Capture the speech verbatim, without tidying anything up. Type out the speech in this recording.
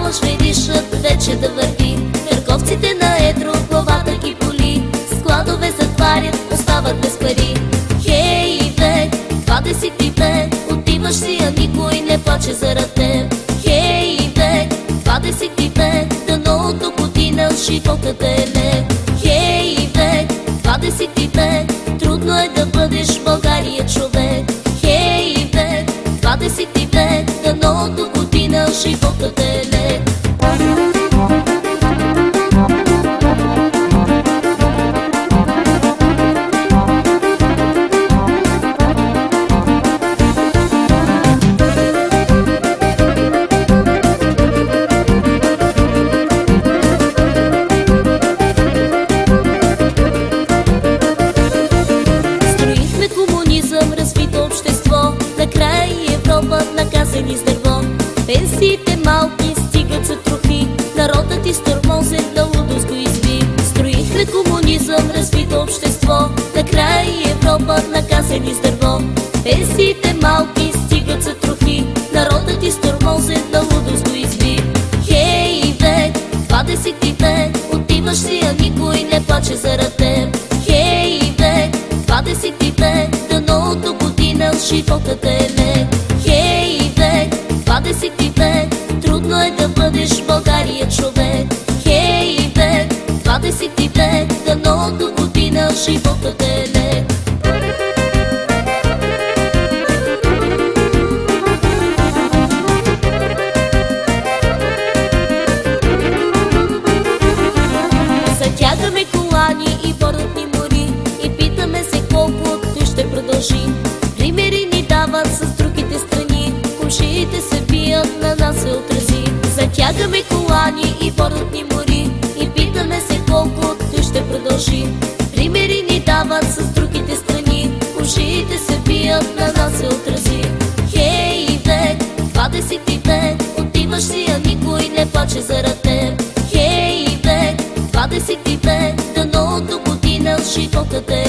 мъж видишът вече да върви. Търговците на едро главата ги боли, складове затварят, остават без пари. Хей, век, двадесети век, отиваш си, а никой не плаче зарад теб. Хей, век, двадесети век, дано до година животът е лек. Хей, век, двадесети век, трудно е да бъдеш в България човек. Хей, век, двадесети век, дано до година животът е лек. Накрая и Европа наказани с дърво. Пенсиите малки стигат за трохи, народът изтормозен на лудост го изби. Строихме комунизъм, развито общество, накрая и Европа наказани с дърво. Пенсиите малки стигат за трохи, народът изтормозен на лудост го изби. Хей, век, двадесети век, отиваш си, а никой не плаче зарад теб. Хей, век, двадесети век, дано до година животът е лек. Хей, век, двадесети век, трудно е да бъдеш в България човек. Хей, век, двадесети век, дано до година животът е лек. Затягаме колани и борът ни мори, и питаме се колко той ще продължи. Примери ни дават с другите страни, комшиите се бият, на нас се отрази. Затягаме колани и борът ни мори, и питаме се колко той ще продължи. Примери ни дават с другите страни, комшиите се бият, на нас се отрази. Хей, век, двадесети век, отиваш си, а никой не плаче зарад теб. Хей, век, двадесети век, дано до година животът е